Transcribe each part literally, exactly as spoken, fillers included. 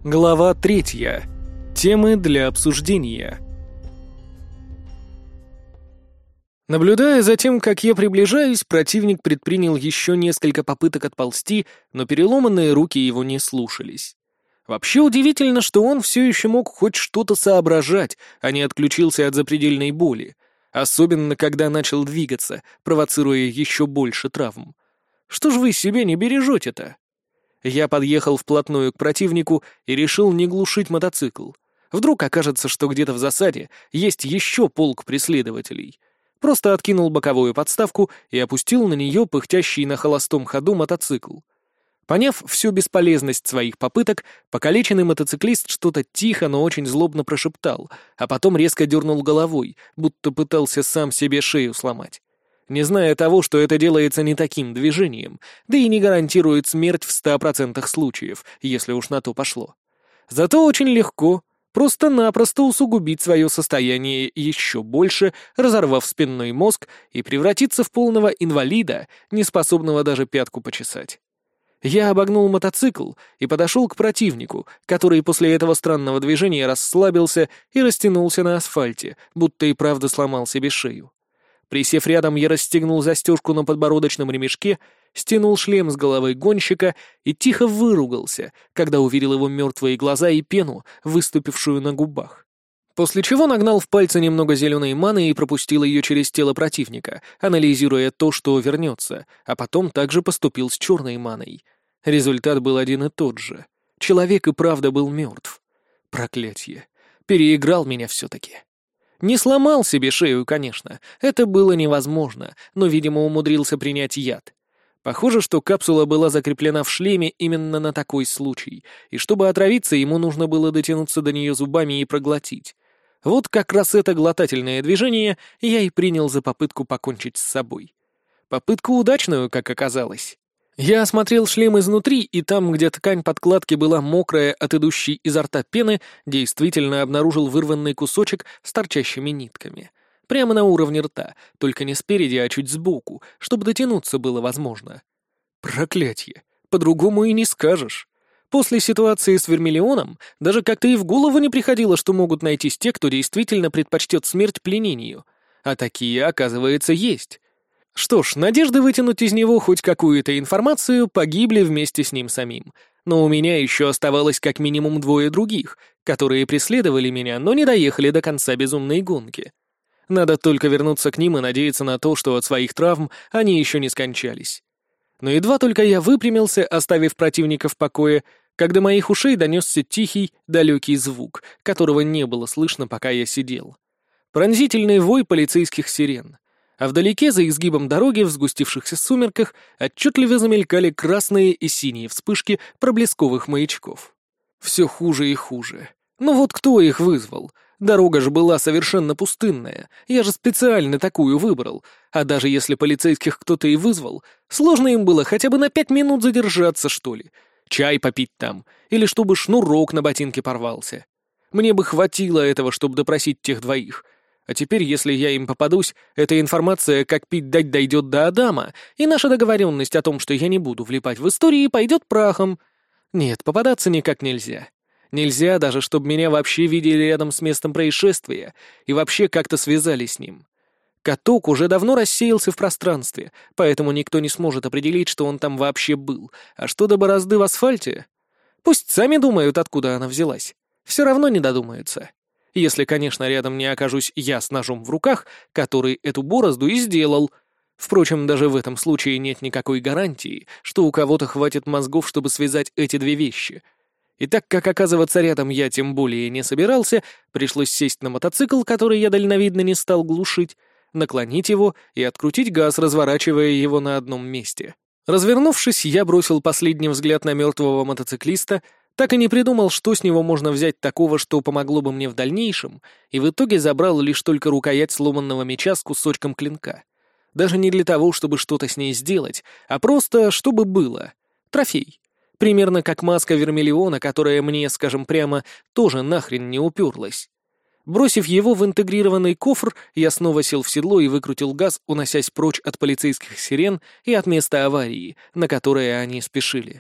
Глава третья. Темы для обсуждения. Наблюдая за тем, как я приближаюсь, противник предпринял еще несколько попыток отползти, но переломанные руки его не слушались. Вообще удивительно, что он все еще мог хоть что-то соображать, а не отключился от запредельной боли, особенно когда начал двигаться, провоцируя еще больше травм. Что ж вы себя не бережете-то? Я подъехал вплотную к противнику и решил не глушить мотоцикл. Вдруг окажется, что где-то в засаде есть еще полк преследователей. Просто откинул боковую подставку и опустил на нее пыхтящий на холостом ходу мотоцикл. Поняв всю бесполезность своих попыток, покалеченный мотоциклист что-то тихо, но очень злобно прошептал, а потом резко дернул головой, будто пытался сам себе шею сломать. Не зная того, что это делается не таким движением, да и не гарантирует смерть в ста процентах случаев, если уж на то пошло. Зато очень легко, просто-напросто усугубить свое состояние еще больше, разорвав спинной мозг и превратиться в полного инвалида, не способного даже пятку почесать. Я обогнул мотоцикл и подошел к противнику, который после этого странного движения расслабился и растянулся на асфальте, будто и правда сломал себе шею. Присев рядом, я расстегнул застежку на подбородочном ремешке, стянул шлем с головы гонщика и тихо выругался, когда увидел его мертвые глаза и пену, выступившую на губах. После чего нагнал в пальцы немного зеленой маны и пропустил ее через тело противника, анализируя то, что вернется, а потом также поступил с черной маной. Результат был один и тот же. Человек и правда был мертв. Проклятье. Переиграл меня все-таки. Не сломал себе шею, конечно, это было невозможно, но, видимо, умудрился принять яд. Похоже, что капсула была закреплена в шлеме именно на такой случай, и чтобы отравиться, ему нужно было дотянуться до нее зубами и проглотить. Вот как раз это глотательное движение я и принял за попытку покончить с собой. Попытку удачную, как оказалось. Я осмотрел шлем изнутри, и там, где ткань подкладки была мокрая от идущей изо рта пены, действительно обнаружил вырванный кусочек с торчащими нитками. Прямо на уровне рта, только не спереди, а чуть сбоку, чтобы дотянуться было возможно. Проклятье! По-другому и не скажешь. После ситуации с Вермиллионом даже как-то и в голову не приходило, что могут найтись те, кто действительно предпочтет смерть пленению. А такие, оказывается, есть. Что ж, надежды вытянуть из него хоть какую-то информацию погибли вместе с ним самим. Но у меня еще оставалось как минимум двое других, которые преследовали меня, но не доехали до конца безумной гонки. Надо только вернуться к ним и надеяться на то, что от своих травм они еще не скончались. Но едва только я выпрямился, оставив противника в покое, как до моих ушей донесся тихий, далекий звук, которого не было слышно, пока я сидел. Пронзительный вой полицейских сирен. А вдалеке, за изгибом дороги, в сгустившихся сумерках, отчетливо замелькали красные и синие вспышки проблесковых маячков. Все хуже и хуже. Ну вот кто их вызвал? Дорога же была совершенно пустынная, я же специально такую выбрал, а даже если полицейских кто-то и вызвал, сложно им было хотя бы на пять минут задержаться, что ли, чай попить там, или чтобы шнурок на ботинке порвался. Мне бы хватило этого, чтобы допросить тех двоих. А теперь, если я им попадусь, эта информация, как пить дать, дойдет до Адама, и наша договоренность о том, что я не буду влипать в истории, пойдет прахом. Нет, попадаться никак нельзя. Нельзя даже, чтобы меня вообще видели рядом с местом происшествия и вообще как-то связали с ним. Каток уже давно рассеялся в пространстве, поэтому никто не сможет определить, что он там вообще был. А что до борозды в асфальте? Пусть сами думают, откуда она взялась. Все равно не додумаются. Если, конечно, рядом не окажусь я с ножом в руках, который эту борозду и сделал. Впрочем, даже в этом случае нет никакой гарантии, что у кого-то хватит мозгов, чтобы связать эти две вещи. И так как оказываться рядом я тем более не собирался, пришлось сесть на мотоцикл, который я дальновидно не стал глушить, наклонить его и открутить газ, разворачивая его на одном месте. Развернувшись, я бросил последний взгляд на мертвого мотоциклиста, так и не придумал, что с него можно взять такого, что помогло бы мне в дальнейшем, и в итоге забрал лишь только рукоять сломанного меча с кусочком клинка. Даже не для того, чтобы что-то с ней сделать, а просто чтобы было. Трофей. Примерно как маска Вермиллиона, которая мне, скажем прямо, тоже нахрен не уперлась. Бросив его в интегрированный кофр, я снова сел в седло и выкрутил газ, уносясь прочь от полицейских сирен и от места аварии, на которое они спешили.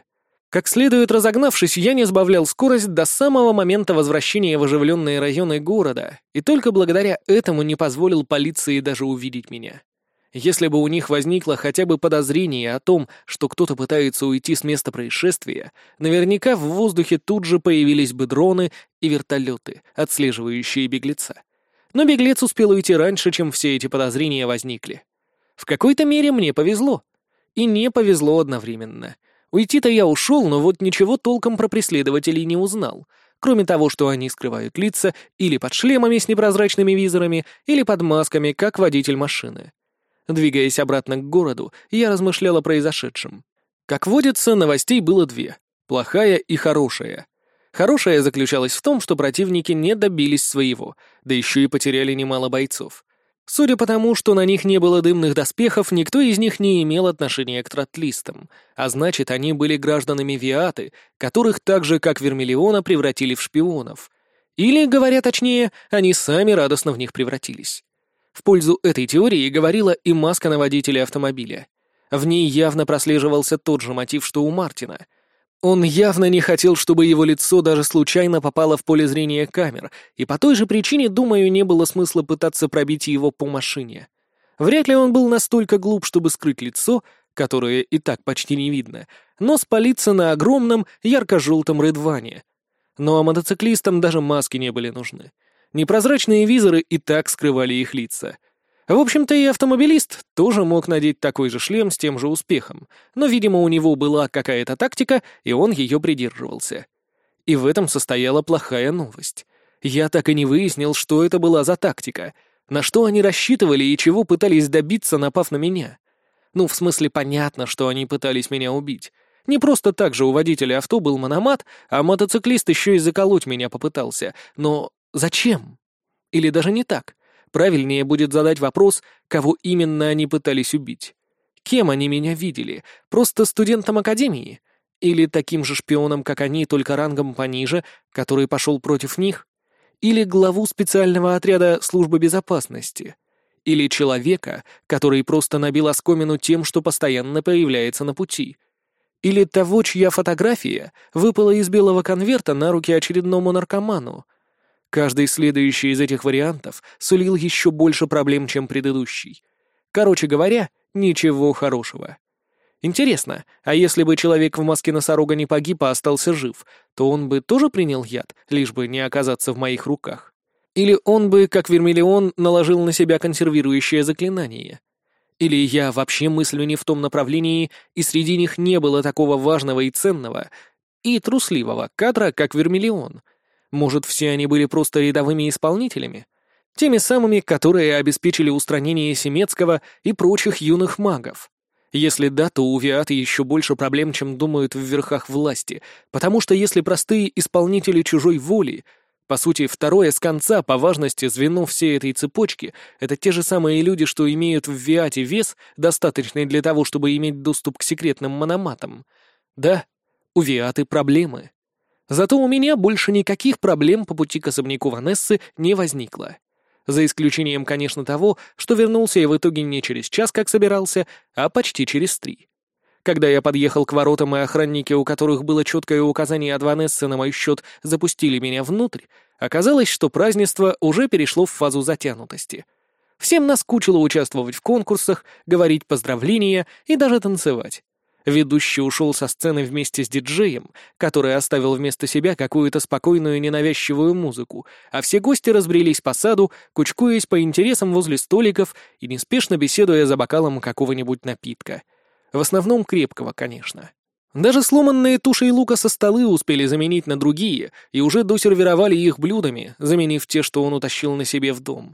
Как следует разогнавшись, я не сбавлял скорость до самого момента возвращения в оживленные районы города, и только благодаря этому не позволил полиции даже увидеть меня. Если бы у них возникло хотя бы подозрение о том, что кто-то пытается уйти с места происшествия, наверняка в воздухе тут же появились бы дроны и вертолеты, отслеживающие беглеца. Но беглец успел уйти раньше, чем все эти подозрения возникли. В какой-то мере мне повезло. И не повезло одновременно. Уйти-то я ушел, но вот ничего толком про преследователей не узнал, кроме того, что они скрывают лица или под шлемами с непрозрачными визорами, или под масками, как водитель машины. Двигаясь обратно к городу, я размышлял о произошедшем. Как водится, новостей было две — плохая и хорошая. Хорошая заключалась в том, что противники не добились своего, да еще и потеряли немало бойцов. Судя по тому, что на них не было дымных доспехов, никто из них не имел отношения к тротлистам, а значит, они были гражданами Виаты, которых так же, как Вермиллиона, превратили в шпионов. Или, говоря точнее, они сами радостно в них превратились. В пользу этой теории говорила и маска на водителе автомобиля. В ней явно прослеживался тот же мотив, что у Мартина. Он явно не хотел, чтобы его лицо даже случайно попало в поле зрения камер, и по той же причине, думаю, не было смысла пытаться пробить его по машине. Вряд ли он был настолько глуп, чтобы скрыть лицо, которое и так почти не видно, но спалиться на огромном ярко-желтом Редване. Ну а мотоциклистам даже маски не были нужны. Непрозрачные визоры и так скрывали их лица. В общем-то, и автомобилист тоже мог надеть такой же шлем с тем же успехом, но, видимо, у него была какая-то тактика, и он ее придерживался. И в этом состояла плохая новость. Я так и не выяснил, что это была за тактика, на что они рассчитывали и чего пытались добиться, напав на меня. Ну, в смысле, понятно, что они пытались меня убить. Не просто так же у водителя авто был мономат, а мотоциклист еще и заколоть меня попытался. Но зачем? Или даже не так. Правильнее будет задать вопрос, кого именно они пытались убить. Кем они меня видели? Просто студентом академии? Или таким же шпионом, как они, только рангом пониже, который пошел против них? Или главу специального отряда службы безопасности? Или человека, который просто набил оскомину тем, что постоянно появляется на пути? Или того, чья фотография выпала из белого конверта на руки очередному наркоману? Каждый следующий из этих вариантов сулил еще больше проблем, чем предыдущий. Короче говоря, ничего хорошего. Интересно, а если бы человек в маске носорога не погиб, а остался жив, то он бы тоже принял яд, лишь бы не оказаться в моих руках? Или он бы, как Вермиллион, наложил на себя консервирующее заклинание? Или я вообще мыслю не в том направлении, и среди них не было такого важного и ценного, и трусливого кадра, как Вермиллион? Может, все они были просто рядовыми исполнителями? Теми самыми, которые обеспечили устранение Семецкого и прочих юных магов? Если да, то у Виаты еще больше проблем, чем думают в верхах власти, потому что если простые исполнители чужой воли, по сути, второе с конца по важности звено всей этой цепочки, это те же самые люди, что имеют в Виате вес, достаточный для того, чтобы иметь доступ к секретным мономатам. Да, у Виаты проблемы. Зато у меня больше никаких проблем по пути к особняку Ванессы не возникло. За исключением, конечно, того, что вернулся я в итоге не через час, как собирался, а почти через три. Когда я подъехал к воротам, и охранники, у которых было четкое указание от Ванессы на мой счет, запустили меня внутрь, оказалось, что празднество уже перешло в фазу затянутости. Всем наскучило участвовать в конкурсах, говорить поздравления и даже танцевать. Ведущий ушел со сцены вместе с диджеем, который оставил вместо себя какую-то спокойную ненавязчивую музыку, а все гости разбрелись по саду, кучкуясь по интересам возле столиков и неспешно беседуя за бокалом какого-нибудь напитка. В основном крепкого, конечно. Даже сломанные туши и лука со столы успели заменить на другие и уже досервировали их блюдами, заменив те, что он утащил на себе в дом.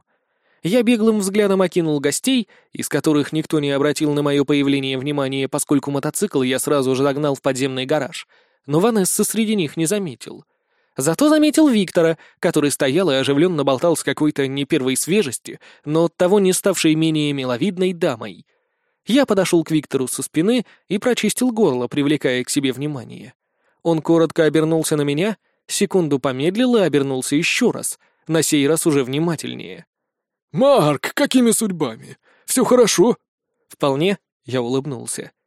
Я беглым взглядом окинул гостей, из которых никто не обратил на мое появление внимания, поскольку мотоцикл я сразу же загнал в подземный гараж, но Ванессы среди них не заметил. Зато заметил Виктора, который стоял и оживленно болтал с какой-то не первой свежести, но оттого не ставшей менее миловидной дамой. Я подошел к Виктору со спины и прочистил горло, привлекая к себе внимание. Он коротко обернулся на меня, секунду помедлил и обернулся еще раз, на сей раз уже внимательнее. «Марк, какими судьбами? Все хорошо?» «Вполне», — я улыбнулся.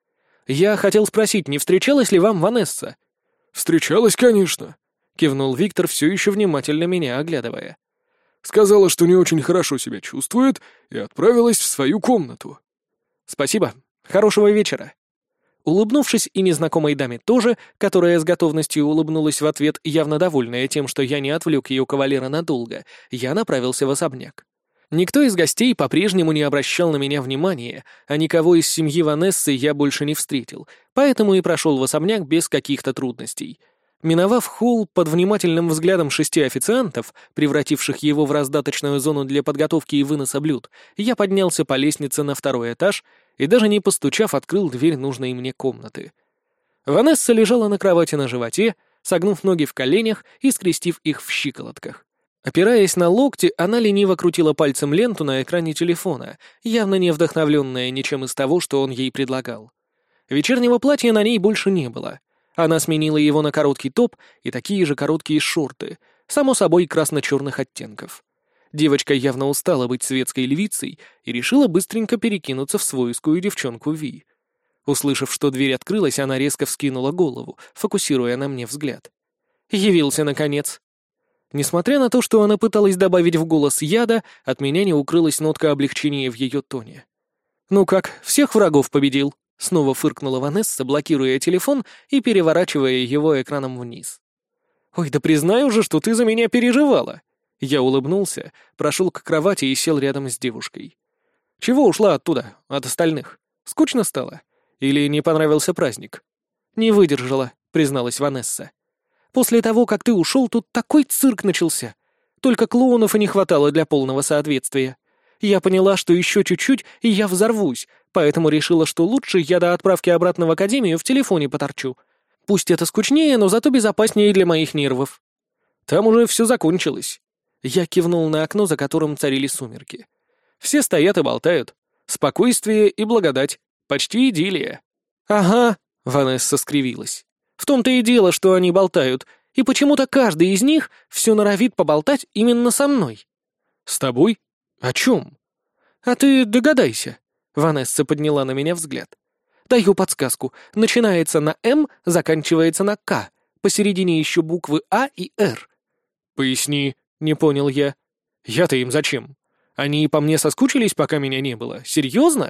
Я хотел спросить, не встречалась ли вам Ванесса?» «Встречалась, конечно», — кивнул Виктор, все еще внимательно меня оглядывая. «Сказала, что не очень хорошо себя чувствует, и отправилась в свою комнату». «Спасибо. Хорошего вечера». Улыбнувшись и незнакомой даме тоже, которая с готовностью улыбнулась в ответ, явно довольная тем, что я не отвлек ее кавалера надолго, я направился в особняк. Никто из гостей по-прежнему не обращал на меня внимания, а никого из семьи Ванессы я больше не встретил, поэтому и прошел в особняк без каких-то трудностей. Миновав холл под внимательным взглядом шести официантов, превративших его в раздаточную зону для подготовки и выноса блюд, я поднялся по лестнице на второй этаж и, даже не постучав, открыл дверь нужной мне комнаты. Ванесса лежала на кровати на животе, согнув ноги в коленях и скрестив их в щиколотках. Опираясь на локти, она лениво крутила пальцем ленту на экране телефона, явно не вдохновленная ничем из того, что он ей предлагал. Вечернего платья на ней больше не было. Она сменила его на короткий топ и такие же короткие шорты, само собой красно-черных оттенков. Девочка явно устала быть светской львицей и решила быстренько перекинуться в свойскую девчонку Ви. Услышав, что дверь открылась, она резко вскинула голову, фокусируя на мне взгляд. Явился, наконец. Несмотря на то, что она пыталась добавить в голос яда, от меня не укрылась нотка облегчения в ее тоне. «Ну как, всех врагов победил?» — снова фыркнула Ванесса, блокируя телефон и переворачивая его экраном вниз. «Ой, да признаю же, что ты за меня переживала!» Я улыбнулся, прошел к кровати и сел рядом с девушкой. «Чего ушла оттуда, от остальных? Скучно стало? Или не понравился праздник?» «Не выдержала», — призналась Ванесса. «После того, как ты ушел, тут такой цирк начался. Только клоунов и не хватало для полного соответствия. Я поняла, что еще чуть-чуть, и я взорвусь, поэтому решила, что лучше я до отправки обратно в академию в телефоне поторчу. Пусть это скучнее, но зато безопаснее для моих нервов». «Там уже все закончилось». Я кивнул на окно, за которым царили сумерки. «Все стоят и болтают. Спокойствие и благодать. Почти идиллия». «Ага», — Ванесса скривилась. «В том-то и дело, что они болтают, и почему-то каждый из них все норовит поболтать именно со мной». «С тобой? О чем?» «А ты догадайся», — Ванесса подняла на меня взгляд. «Даю подсказку. Начинается на «М», заканчивается на «К». Посередине еще буквы «А» и «Р». «Поясни», — не понял я. «Я-то им зачем? Они по мне соскучились, пока меня не было? Серьезно?»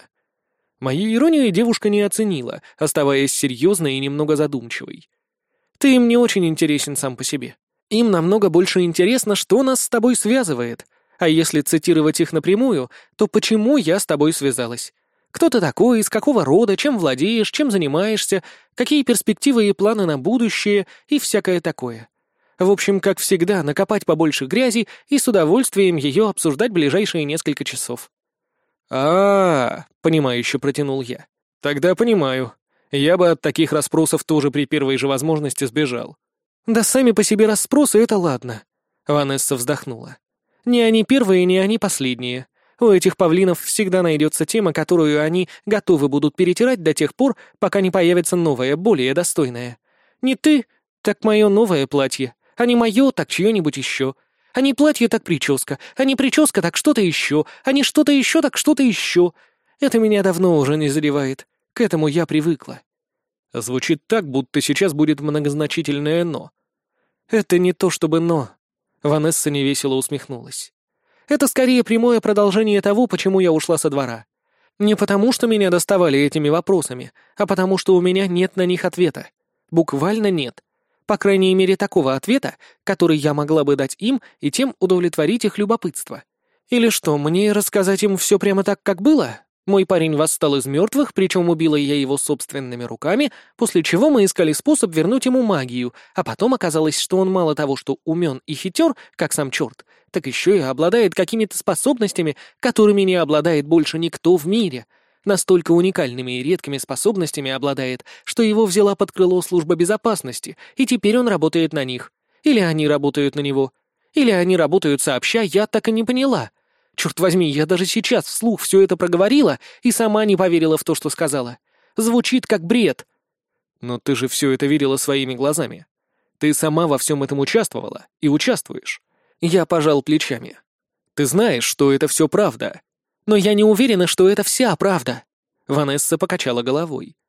Мою иронию девушка не оценила, оставаясь серьезной и немного задумчивой. «Ты им не очень интересен сам по себе. Им намного больше интересно, что нас с тобой связывает. А если цитировать их напрямую, то почему я с тобой связалась? Кто ты такой, из какого рода, чем владеешь, чем занимаешься, какие перспективы и планы на будущее и всякое такое. В общем, как всегда, накопать побольше грязи и с удовольствием ее обсуждать ближайшие несколько часов». «А-а-а», — понимающе протянул я. «Тогда понимаю. Я бы от таких расспросов тоже при первой же возможности сбежал». «Да сами по себе расспросы — это ладно», — Ванесса вздохнула. «Не они первые, не они последние. У этих павлинов всегда найдется тема, которую они готовы будут перетирать до тех пор, пока не появится новое, более достойное. Не ты, так мое новое платье, а не мое, так чье-нибудь еще. А не платье, так прическа, а не прическа, так что-то еще, а не что-то еще, так что-то еще. Это меня давно уже не задевает. К этому я привыкла». Звучит так, будто сейчас будет многозначительное «но». «Это не то чтобы «но». Ванесса невесело усмехнулась. «Это скорее прямое продолжение того, почему я ушла со двора. Не потому, что меня доставали этими вопросами, а потому, что у меня нет на них ответа. Буквально нет. По крайней мере, такого ответа, который я могла бы дать им и тем удовлетворить их любопытство. Или что, мне рассказать им все прямо так, как было? Мой парень восстал из мертвых, причем убила я его собственными руками, после чего мы искали способ вернуть ему магию, а потом оказалось, что он мало того, что умен и хитер, как сам черт, так еще и обладает какими-то способностями, которыми не обладает больше никто в мире. Настолько уникальными и редкими способностями обладает, что его взяла под крыло служба безопасности, и теперь он работает на них. Или они работают на него. Или они работают сообща, я так и не поняла. Черт возьми, я даже сейчас вслух все это проговорила и сама не поверила в то, что сказала. Звучит как бред. Но ты же все это видела своими глазами. Ты сама во всем этом участвовала и участвуешь. Я пожал плечами. Ты знаешь, что это все правда. Но я не уверена, что это вся правда. Ванесса покачала головой.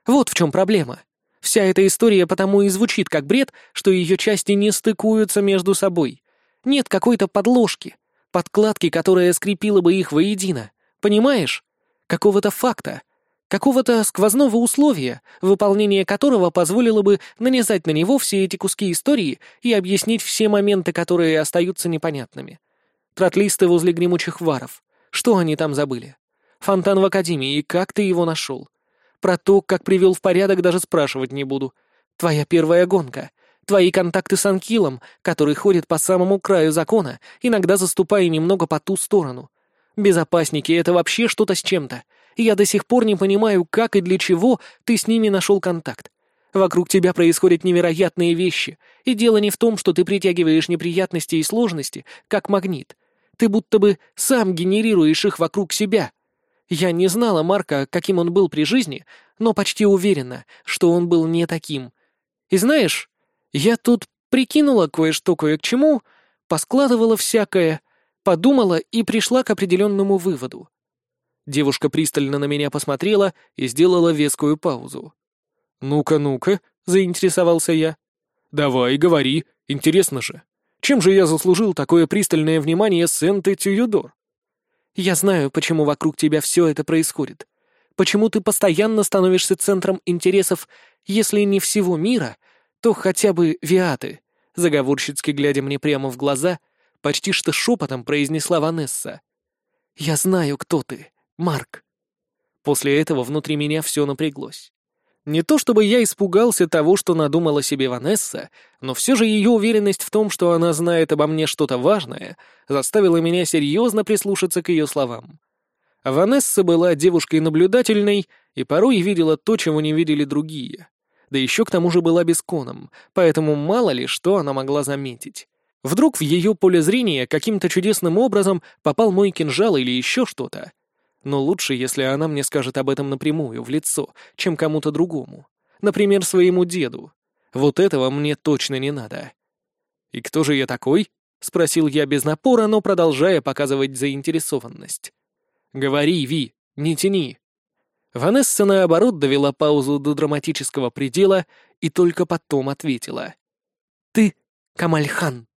Вот в чем проблема. Вся эта история потому и звучит как бред, что ее части не стыкуются между собой. Нет какой-то подложки, подкладки, которая скрепила бы их воедино. Понимаешь? Какого-то факта, какого-то сквозного условия, выполнение которого позволило бы нанизать на него все эти куски истории и объяснить все моменты, которые остаются непонятными. Тротлисты возле гремучих варов. Что они там забыли? Фонтан в Академии, и как ты его нашел? Про то, как привел в порядок, даже спрашивать не буду. Твоя первая гонка. Твои контакты с Анкилом, который ходит по самому краю закона, иногда заступая немного по ту сторону. Безопасники — это вообще что-то с чем-то. Я до сих пор не понимаю, как и для чего ты с ними нашел контакт. Вокруг тебя происходят невероятные вещи, и дело не в том, что ты притягиваешь неприятности и сложности, как магнит. Ты будто бы сам генерируешь их вокруг себя. Я не знала Марка, каким он был при жизни, но почти уверена, что он был не таким. И знаешь, я тут прикинула кое-что кое к чему, поскладывала всякое, подумала и пришла к определенному выводу. Девушка пристально на меня посмотрела и сделала вескую паузу. «Ну-ка, ну-ка», — заинтересовался я. «Давай, говори, интересно же. Чем же я заслужил такое пристальное внимание Сенты Тююдор?» «Я знаю, почему вокруг тебя все это происходит. Почему ты постоянно становишься центром интересов, если не всего мира, то хотя бы Виаты», заговорщицки глядя мне прямо в глаза, почти что шепотом произнесла Ванесса. «Я знаю, кто ты, Марк». После этого внутри меня все напряглось. Не то чтобы я испугался того, что надумала себе Ванесса, но все же ее уверенность в том, что она знает обо мне что-то важное, заставила меня серьезно прислушаться к ее словам. Ванесса была девушкой наблюдательной и порой видела то, чего не видели другие. Да еще к тому же была бесконом, поэтому мало ли что она могла заметить. Вдруг в ее поле зрения каким-то чудесным образом попал мой кинжал или еще что-то. Но лучше, если она мне скажет об этом напрямую, в лицо, чем кому-то другому. Например, своему деду. Вот этого мне точно не надо. «И кто же я такой?» — спросил я без напора, но продолжая показывать заинтересованность. «Говори, Ви, не тяни». Ванесса, наоборот, довела паузу до драматического предела и только потом ответила. «Ты Камальхан».